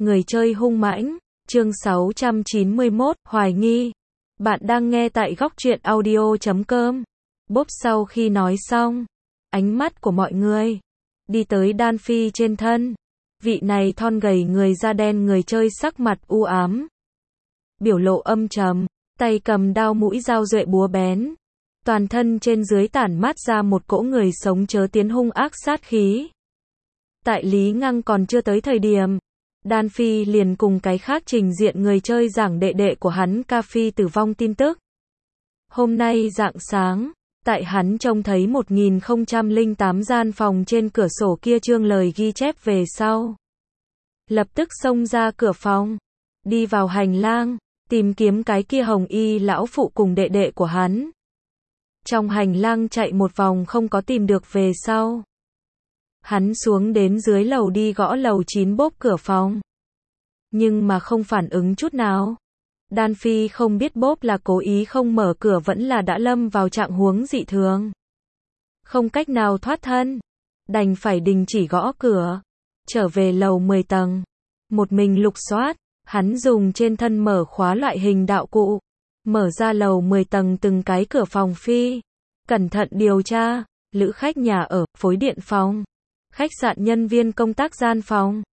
Người chơi hung mãnh, chương 691, hoài nghi. Bạn đang nghe tại góc truyện audio.com. Bốp sau khi nói xong, ánh mắt của mọi người đi tới Đan Phi trên thân. Vị này thon gầy người da đen người chơi sắc mặt u ám, biểu lộ âm trầm, tay cầm đao mũi dao duệ búa bén. Toàn thân trên dưới tản mát ra một cỗ người sống chớ tiến hung ác sát khí. Tại Lý Ngăng còn chưa tới thời điểm, Đan Phi liền cùng cái khác trình diện người chơi giảng đệ đệ của hắn Ca Phi tử vong tin tức. Hôm nay rạng sáng, tại hắn trông thấy 1008 gian phòng trên cửa sổ kia trương lời ghi chép về sau. Lập tức xông ra cửa phòng, đi vào hành lang, tìm kiếm cái kia hồng y lão phụ cùng đệ đệ của hắn. Trong hành lang chạy một vòng không có tìm được về sau. Hắn xuống đến dưới lầu đi gõ lầu 9 bốp cửa phòng. Nhưng mà không phản ứng chút nào. Đan Phi không biết bốp là cố ý không mở cửa vẫn là đã lâm vào trạng huống dị thường. Không cách nào thoát thân. Đành phải đình chỉ gõ cửa. Trở về lầu 10 tầng. Một mình lục soát. Hắn dùng trên thân mở khóa loại hình đạo cụ. Mở ra lầu 10 tầng từng cái cửa phòng Phi. Cẩn thận điều tra. Lữ khách nhà ở, phối điện phòng. Khách sạn nhân viên công tác gian phòng.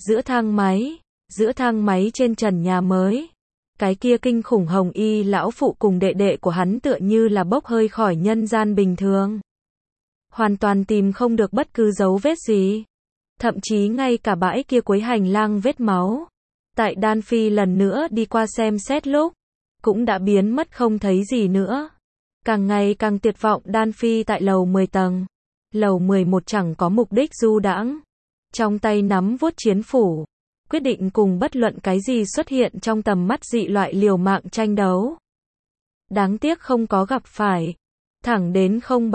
Giữa thang máy trên trần nhà mới. Cái kia kinh khủng hồng y lão phụ cùng đệ đệ của hắn tựa như là bốc hơi khỏi nhân gian bình thường. Hoàn toàn tìm không được bất cứ dấu vết gì. Thậm chí ngay cả bãi kia cuối hành lang vết máu. Tại Đan Phi lần nữa đi qua xem xét lúc, cũng đã biến mất không thấy gì nữa. Càng ngày càng tuyệt vọng Đan Phi tại lầu 10 tầng. Lầu 11 chẳng có mục đích du đãng. Trong tay nắm vuốt chiến phủ. Quyết định cùng bất luận cái gì xuất hiện trong tầm mắt dị loại liều mạng tranh đấu. Đáng tiếc không có gặp phải. Thẳng đến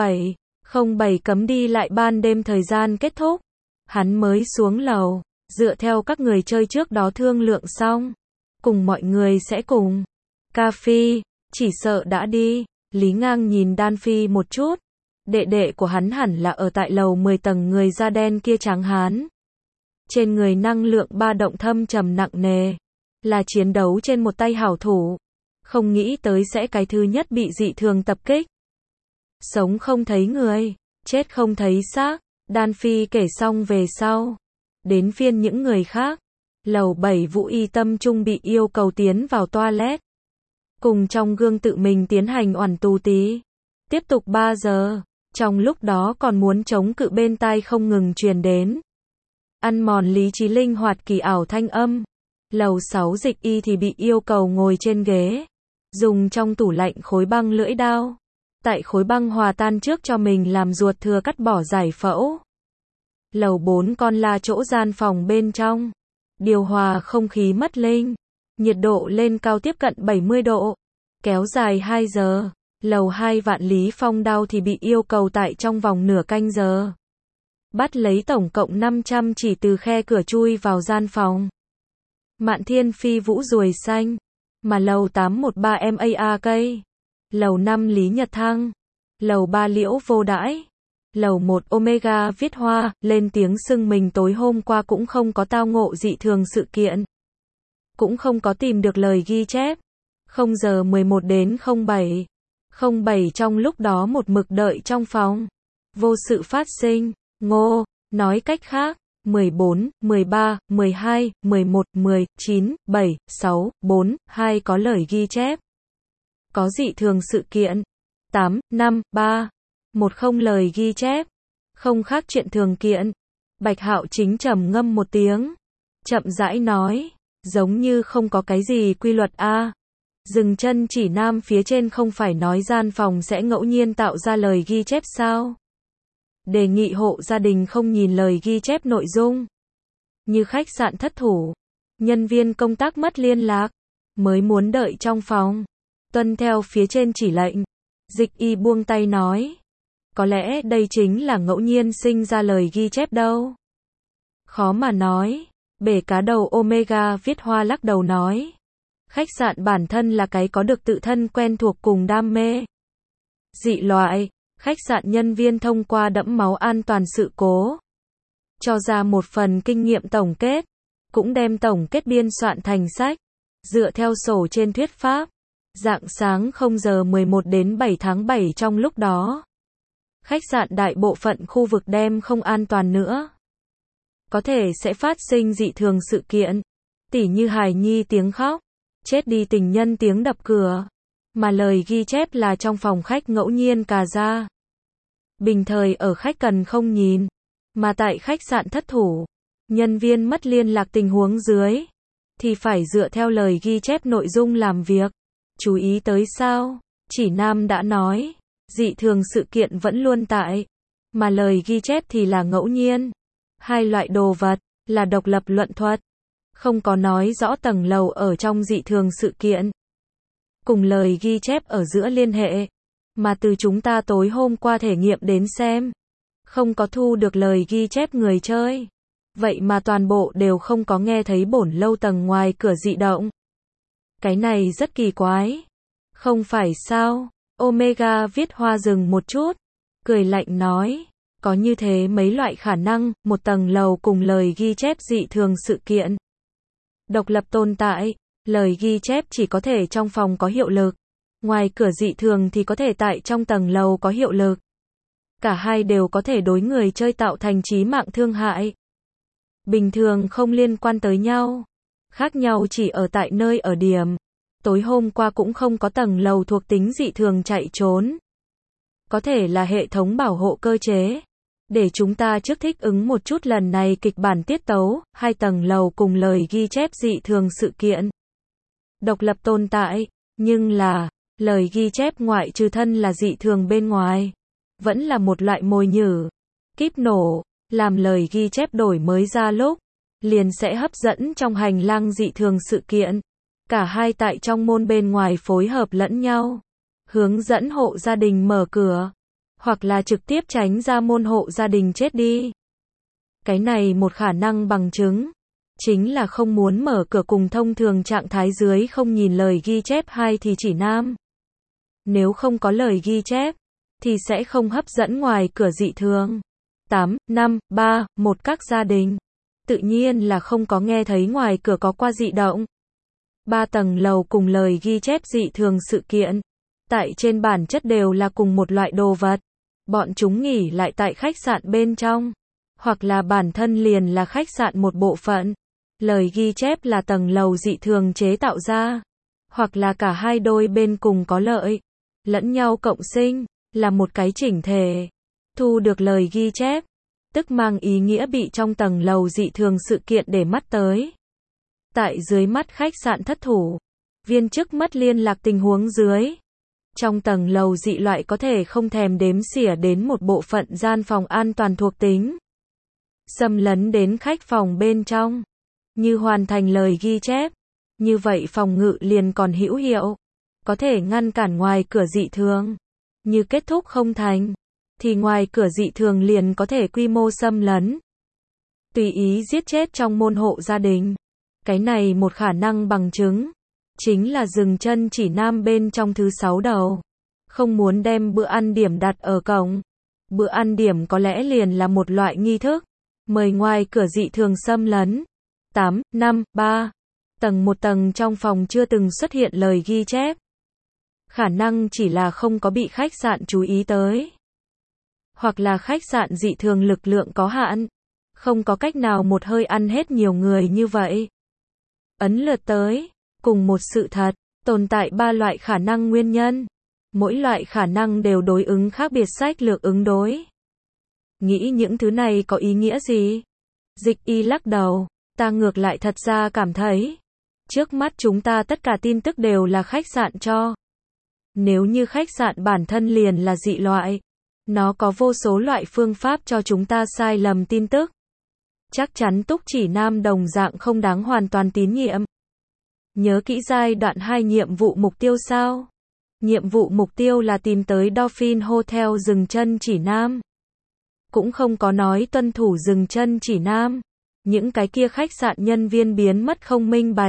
07 cấm đi lại ban đêm thời gian kết thúc. Hắn mới xuống lầu. Dựa theo các người chơi trước đó thương lượng xong. Cùng mọi người sẽ cùng. Ca Phi, chỉ sợ đã đi. Lý Ngang nhìn Đan Phi một chút. Đệ đệ của hắn hẳn là ở tại lầu 10 tầng người da đen kia trắng hán. Trên người năng lượng ba động thâm trầm nặng nề. Là chiến đấu trên một tay hảo thủ. Không nghĩ tới sẽ cái thứ nhất bị dị thường tập kích. Sống không thấy người, chết không thấy xác. Đan Phi kể xong về sau. Đến phiên những người khác. Lầu 7 Vũ Y Tâm Trung bị yêu cầu tiến vào toilet. Cùng trong gương tự mình tiến hành oản tù tí. Tiếp tục 3 giờ. Trong lúc đó còn muốn chống cự bên tai không ngừng truyền đến. Ăn mòn lý trí linh hoạt kỳ ảo thanh âm. Lầu 6 Dịch Y thì bị yêu cầu ngồi trên ghế. Dùng trong tủ lạnh khối băng lưỡi đao. Tại khối băng hòa tan trước cho mình làm ruột thừa cắt bỏ giải phẫu. Lầu 4 Con La chỗ gian phòng bên trong. Điều hòa không khí mất linh. Nhiệt độ lên cao tiếp cận 70 độ. Kéo dài 2 giờ. Lầu 2 Vạn Lý Phong đao thì bị yêu cầu tại trong vòng nửa canh giờ. Bắt lấy tổng cộng 500 chỉ từ khe cửa chui vào gian phòng. Mạn Thiên Phi Vũ Ruồi Xanh. Mà lầu 813 MAK. Lầu 5 Lý Nhật Thăng. Lầu 3 Liễu Vô Đãi. Lầu 1 Omega Viết Hoa, lên tiếng xưng mình tối hôm qua cũng không có tao ngộ dị thường sự kiện. Cũng không có tìm được lời ghi chép. 0 giờ 11 đến 07 trong lúc đó một mực đợi trong phòng. Vô sự phát sinh. Ngô, nói cách khác, 14, 13, 12, 11, 10, 9, 7, 6, 4, 2 có lời ghi chép. Có dị thường sự kiện. 8, 5, 3, 1 không lời ghi chép. Không khác chuyện thường kiện. Bạch Hạo Chính trầm ngâm một tiếng. Chậm rãi nói, giống như không có cái gì quy luật a. Dừng chân chỉ nam phía trên không phải nói gian phòng sẽ ngẫu nhiên tạo ra lời ghi chép sao? Đề nghị hộ gia đình không nhìn lời ghi chép nội dung. Như khách sạn thất thủ, nhân viên công tác mất liên lạc, mới muốn đợi trong phòng. Tuân theo phía trên chỉ lệnh. Dịch Y buông tay nói. Có lẽ đây chính là ngẫu nhiên sinh ra lời ghi chép đâu. Khó mà nói. Bể cá đầu Omega Viết Hoa lắc đầu nói. Khách sạn bản thân là cái có được tự thân quen thuộc cùng đam mê. Dị loại. Khách sạn nhân viên thông qua đẫm máu an toàn sự cố. Cho ra một phần kinh nghiệm tổng kết. cũng đem tổng kết biên soạn thành sách, dựa theo sổ trên thuyết pháp. Rạng sáng 0 giờ 11 đến 7 tháng 7 trong lúc đó, khách sạn đại bộ phận khu vực đem không an toàn nữa. Có thể sẽ phát sinh dị thường sự kiện, tỉ như hài nhi tiếng khóc, chết đi tình nhân tiếng đập cửa, mà lời ghi chép là trong phòng khách ngẫu nhiên cà ra. Bình thời ở khách cần không nhìn, mà tại khách sạn thất thủ, nhân viên mất liên lạc tình huống dưới, thì phải dựa theo lời ghi chép nội dung làm việc. Chú ý tới sao? Chỉ Nam đã nói, dị thường sự kiện vẫn luôn tại, mà lời ghi chép thì là ngẫu nhiên. Hai loại đồ vật, là độc lập luận thuật. Không có nói rõ tầng lầu ở trong dị thường sự kiện cùng lời ghi chép ở giữa liên hệ, mà từ chúng ta tối hôm qua thể nghiệm đến xem, không có thu được lời ghi chép người chơi. Vậy mà toàn bộ đều không có nghe thấy bổn lâu tầng ngoài cửa dị động. Cái này rất kỳ quái. Không phải sao? Omega viết hoa dừng một chút, cười lạnh nói, có như thế mấy loại khả năng, một tầng lầu cùng lời ghi chép dị thường sự kiện độc lập tồn tại, lời ghi chép chỉ có thể trong phòng có hiệu lực, ngoài cửa dị thường thì có thể tại trong tầng lầu có hiệu lực. Cả hai đều có thể đối người chơi tạo thành chí mạng thương hại. Bình thường không liên quan tới nhau, khác nhau chỉ ở tại nơi ở điểm. Tối hôm qua cũng không có tầng lầu thuộc tính dị thường chạy trốn. Có thể là hệ thống bảo hộ cơ chế. Để chúng ta trước thích ứng một chút lần này kịch bản tiết tấu, hai tầng lầu cùng lời ghi chép dị thường sự kiện độc lập tồn tại, nhưng là, lời ghi chép ngoại trừ thân là dị thường bên ngoài, vẫn là một loại mồi nhử, kíp nổ, làm lời ghi chép đổi mới ra lúc, liền sẽ hấp dẫn trong hành lang dị thường sự kiện. Cả hai tại trong môn bên ngoài phối hợp lẫn nhau, hướng dẫn hộ gia đình mở cửa, hoặc là trực tiếp tránh ra môn hộ gia đình chết đi. Cái này một khả năng bằng chứng, chính là không muốn mở cửa cùng thông thường trạng thái dưới không nhìn lời ghi chép hai thì chỉ Nam. Nếu không có lời ghi chép, thì sẽ không hấp dẫn ngoài cửa dị thường. 8, 5, 3, 1 các gia đình. Tự nhiên là không có nghe thấy ngoài cửa có qua dị động. 3 tầng lầu cùng lời ghi chép dị thường sự kiện. Tại trên bản chất đều là cùng một loại đồ vật. Bọn chúng nghỉ lại tại khách sạn bên trong. Hoặc là bản thân liền là khách sạn một bộ phận. Lời ghi chép là tầng lầu dị thường chế tạo ra. Hoặc là cả hai đôi bên cùng có lợi. Lẫn nhau cộng sinh, là một cái chỉnh thể. Thu được lời ghi chép, tức mang ý nghĩa bị trong tầng lầu dị thường sự kiện để mắt tới. Tại dưới mắt khách sạn thất thủ, viên chức mất liên lạc tình huống dưới. Trong tầng lầu dị loại có thể không thèm đếm xỉa đến một bộ phận gian phòng an toàn thuộc tính. Xâm lấn đến khách phòng bên trong. Như hoàn thành lời ghi chép. Như vậy phòng ngự liền còn hữu hiệu. Có thể ngăn cản ngoài cửa dị thường. Như kết thúc không thành, thì ngoài cửa dị thường liền có thể quy mô xâm lấn. Tùy ý giết chết trong môn hộ gia đình. Cái này một khả năng bằng chứng. Chính là dừng chân chỉ Nam bên trong thứ 6 đầu. Không muốn đem bữa ăn điểm đặt ở cổng. Bữa ăn điểm có lẽ liền là một loại nghi thức. Mời ngoài cửa dị thường xâm lấn. 8, 5, 3. Tầng một tầng trong phòng chưa từng xuất hiện lời ghi chép. Khả năng chỉ là không có bị khách sạn chú ý tới. Hoặc là khách sạn dị thường lực lượng có hạn. Không có cách nào một hơi ăn hết nhiều người như vậy. Ấn lượt tới. Cùng một sự thật, tồn tại 3 loại khả năng nguyên nhân. Mỗi loại khả năng đều đối ứng khác biệt sách lược ứng đối. Nghĩ những thứ này có ý nghĩa gì? Dịch y lắc đầu. Ta ngược lại thật ra cảm thấy. Trước mắt chúng ta tất cả tin tức đều là khách sạn cho. Nếu như khách sạn bản thân liền là dị loại, nó có vô số loại phương pháp cho chúng ta sai lầm tin tức. Chắc chắn Túc Chỉ Nam đồng dạng không đáng hoàn toàn tín nhiệm. Nhớ kỹ giai đoạn 2 nhiệm vụ mục tiêu sao? Nhiệm vụ mục tiêu là tìm tới Dolphin Hotel dừng chân chỉ Nam. Cũng không có nói tuân thủ dừng chân chỉ Nam. Những cái kia khách sạn nhân viên biến mất không minh bạch.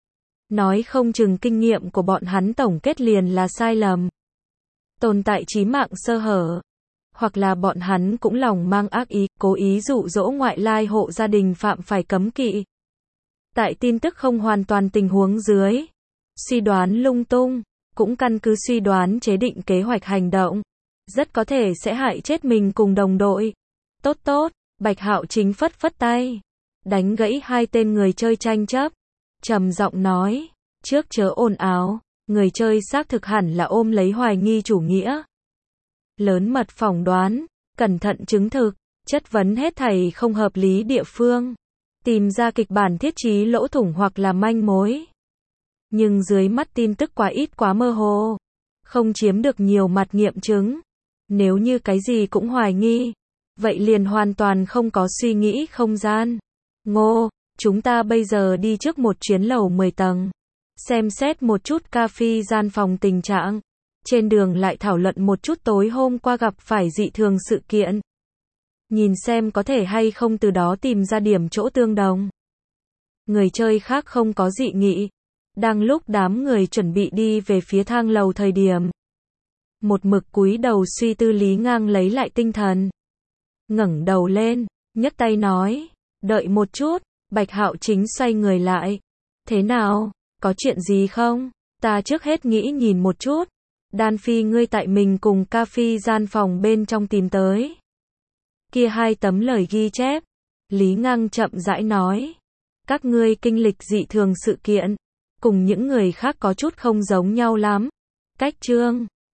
Nói không chừng kinh nghiệm của bọn hắn tổng kết liền là sai lầm. Tồn tại chí mạng sơ hở. Hoặc là bọn hắn cũng lòng mang ác ý, cố ý dụ dỗ ngoại lai hộ gia đình phạm phải cấm kỵ. Tại tin tức không hoàn toàn tình huống dưới, suy đoán lung tung, cũng căn cứ suy đoán chế định kế hoạch hành động, rất có thể sẽ hại chết mình cùng đồng đội. Tốt tốt, Bạch Hạo Chính phất phất tay, đánh gãy hai tên người chơi tranh chấp, trầm giọng nói, trước chớ ồn ào, người chơi xác thực hẳn là ôm lấy hoài nghi chủ nghĩa. Lớn mật phỏng đoán, cẩn thận chứng thực, chất vấn hết thảy không hợp lý địa phương, tìm ra kịch bản thiết trí lỗ thủng hoặc là manh mối. Nhưng dưới mắt tin tức quá ít quá mơ hồ, không chiếm được nhiều mặt nghiệm chứng. Nếu như cái gì cũng hoài nghi, vậy liền hoàn toàn không có suy nghĩ không gian. Ngô, chúng ta bây giờ đi trước một chuyến lầu 10 tầng, xem xét một chút cafe gian phòng tình trạng. Trên đường lại thảo luận một chút tối hôm qua gặp phải dị thường sự kiện. Nhìn xem có thể hay không từ đó tìm ra điểm chỗ tương đồng. Người chơi khác không có dị nghị. Đang lúc đám người chuẩn bị đi về phía thang lầu thời điểm, một mực cúi đầu suy tư Lý Ngang lấy lại tinh thần, ngẩng đầu lên, nhấc tay nói, đợi một chút. Bạch Hạo Chính xoay người lại, thế nào, có chuyện gì không? Ta trước hết nghĩ nhìn một chút. Đan Phi ngươi tại mình cùng ca phi gian phòng bên trong tìm tới kia hai tấm lời ghi chép. Lý Ngang chậm rãi nói, các ngươi kinh lịch dị thường sự kiện, cùng những người khác có chút không giống nhau lắm. Cách chương